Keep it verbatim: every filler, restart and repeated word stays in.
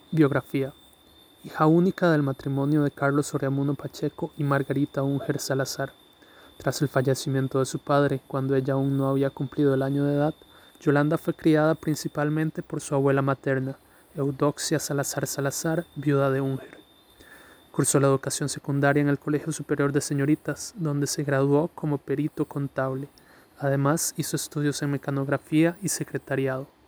Biografía. Hija única del matrimonio de Carlos Soreamuno Pacheco y Margarita Unger Salazar. Tras el fallecimiento de su padre, cuando ella aún no había cumplido el año de edad, Yolanda fue criada principalmente por su abuela materna, Eudoxia Salazar Salazar, viuda de Unger. Cursó la educación secundaria en el Colegio Superior de Señoritas, donde se graduó como perito contable. Además, hizo estudios en mecanografía y secretariado.